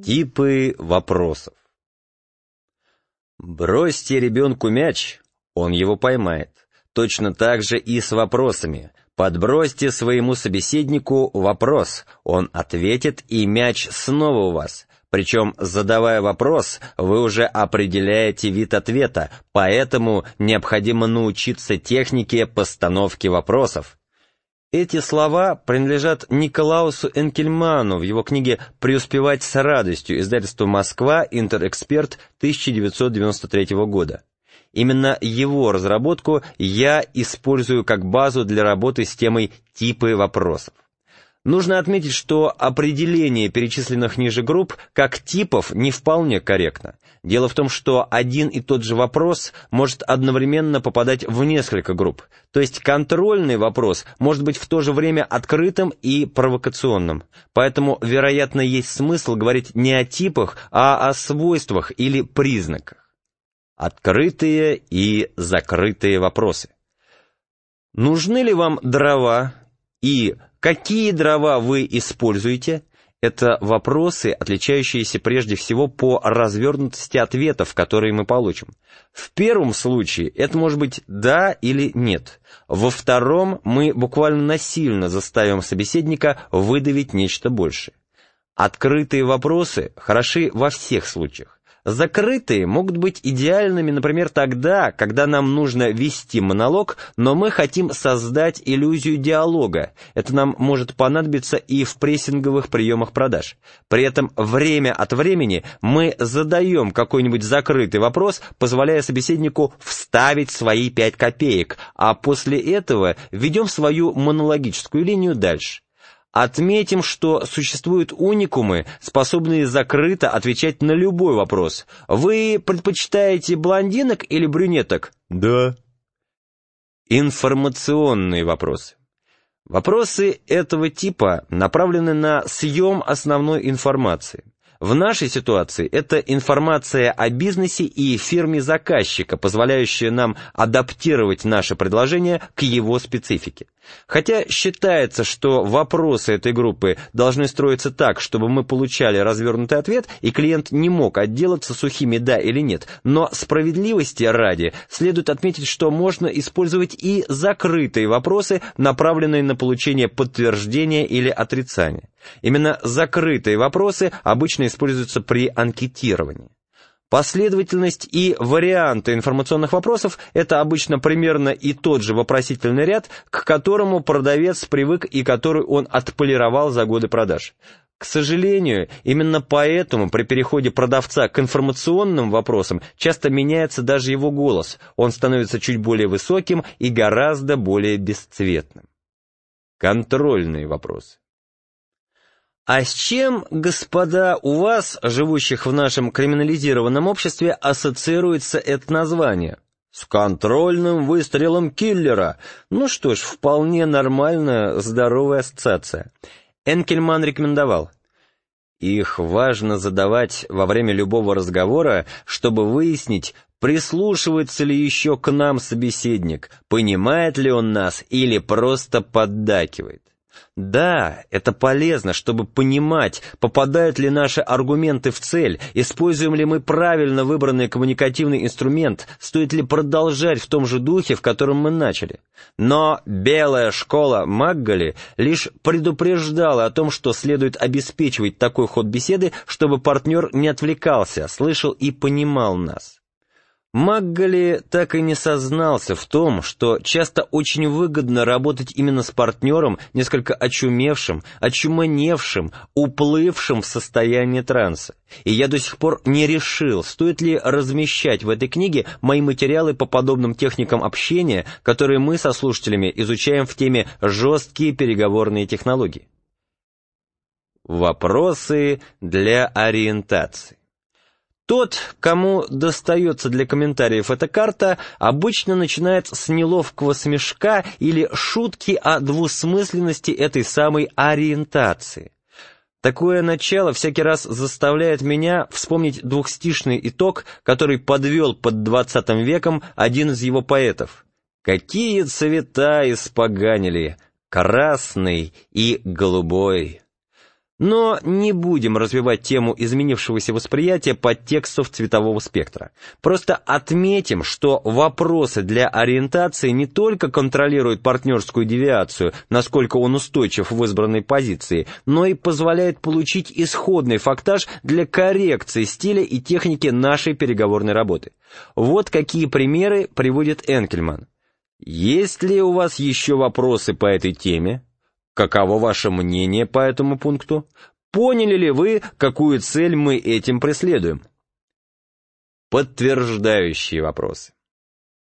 Типы вопросов. Бросьте ребенку мяч, он его поймает. Точно так же и с вопросами. Подбросьте своему собеседнику вопрос, он ответит, и мяч снова у вас. Причем, задавая вопрос, вы уже определяете вид ответа, поэтому необходимо научиться технике постановки вопросов. Эти слова принадлежат Николаусу Энкельману в его книге «Преуспевать с радостью», издательство «Москва», Интерэксперт, 1993 года. Именно его разработку я использую как базу для работы с темой «Типы вопросов». Нужно отметить, что определение перечисленных ниже групп как типов не вполне корректно. Дело в том, что один и тот же вопрос может одновременно попадать в несколько групп. То есть контрольный вопрос может быть в то же время открытым и провокационным. Поэтому, вероятно, есть смысл говорить не о типах, а о свойствах или признаках. Открытые и закрытые вопросы. Нужны ли вам дрова и какие дрова вы используете? Это вопросы, отличающиеся прежде всего по развернутости ответов, которые мы получим. В первом случае это может быть «да» или «нет». Во втором мы буквально насильно заставим собеседника выдавить нечто большее. Открытые вопросы хороши во всех случаях. Закрытые могут быть идеальными, например, тогда, когда нам нужно вести монолог, но мы хотим создать иллюзию диалога. Это нам может понадобиться и в прессинговых приемах продаж. При этом время от времени мы задаем какой-нибудь закрытый вопрос, позволяя собеседнику вставить свои 5 копеек, а после этого ведем свою монологическую линию дальше. Отметим, что существуют уникумы, способные закрыто отвечать на любой вопрос. Вы предпочитаете блондинок или брюнеток? Да. Информационные вопросы. Вопросы этого типа направлены на съем основной информации. В нашей ситуации это информация о бизнесе и фирме заказчика, позволяющая нам адаптировать наше предложение к его специфике. Хотя считается, что вопросы этой группы должны строиться так, чтобы мы получали развернутый ответ, и клиент не мог отделаться сухими «да» или «нет», но справедливости ради следует отметить, что можно использовать и закрытые вопросы, направленные на получение подтверждения или отрицания. Именно закрытые вопросы обычно используются при анкетировании. Последовательность и варианты информационных вопросов – это обычно примерно и тот же вопросительный ряд, к которому продавец привык и который он отполировал за годы продаж. К сожалению, именно поэтому при переходе продавца к информационным вопросам часто меняется даже его голос, он становится чуть более высоким и гораздо более бесцветным. Контрольные вопросы. А с чем, господа, у вас, живущих в нашем криминализированном обществе, ассоциируется это название? С контрольным выстрелом киллера. Ну что ж, вполне нормальная, здоровая ассоциация. Энкельман рекомендовал: их важно задавать во время любого разговора, чтобы выяснить, прислушивается ли еще к нам собеседник, понимает ли он нас или просто поддакивает. Да, это полезно, чтобы понимать, попадают ли наши аргументы в цель, используем ли мы правильно выбранный коммуникативный инструмент, стоит ли продолжать в том же духе, в котором мы начали. Но белая школа Магголи лишь предупреждала о том, что следует обеспечивать такой ход беседы, чтобы партнер не отвлекался, слышал и понимал нас. Магголи так и не сознался в том, что часто очень выгодно работать именно с партнером, несколько очумевшим, очуманевшим, уплывшим в состояние транса. И я до сих пор не решил, стоит ли размещать в этой книге мои материалы по подобным техникам общения, которые мы со слушателями изучаем в теме «Жесткие переговорные технологии». Вопросы для ориентации. Тот, кому достается для комментариев эта карта, обычно начинает с неловкого смешка или шутки о двусмысленности этой самой ориентации. Такое начало всякий раз заставляет меня вспомнить двухстишный итог, который подвел под 20 веком один из его поэтов. «Какие цвета испоганили, красный и голубой». Но не будем развивать тему изменившегося восприятия подтекстов цветового спектра. Просто отметим, что вопросы для ориентации не только контролируют партнерскую девиацию, насколько он устойчив в избранной позиции, но и позволяют получить исходный фактаж для коррекции стиля и техники нашей переговорной работы. Вот какие примеры приводит Энкельман. Есть ли у вас еще вопросы по этой теме? Каково ваше мнение по этому пункту? Поняли ли вы, какую цель мы этим преследуем? Подтверждающие вопросы.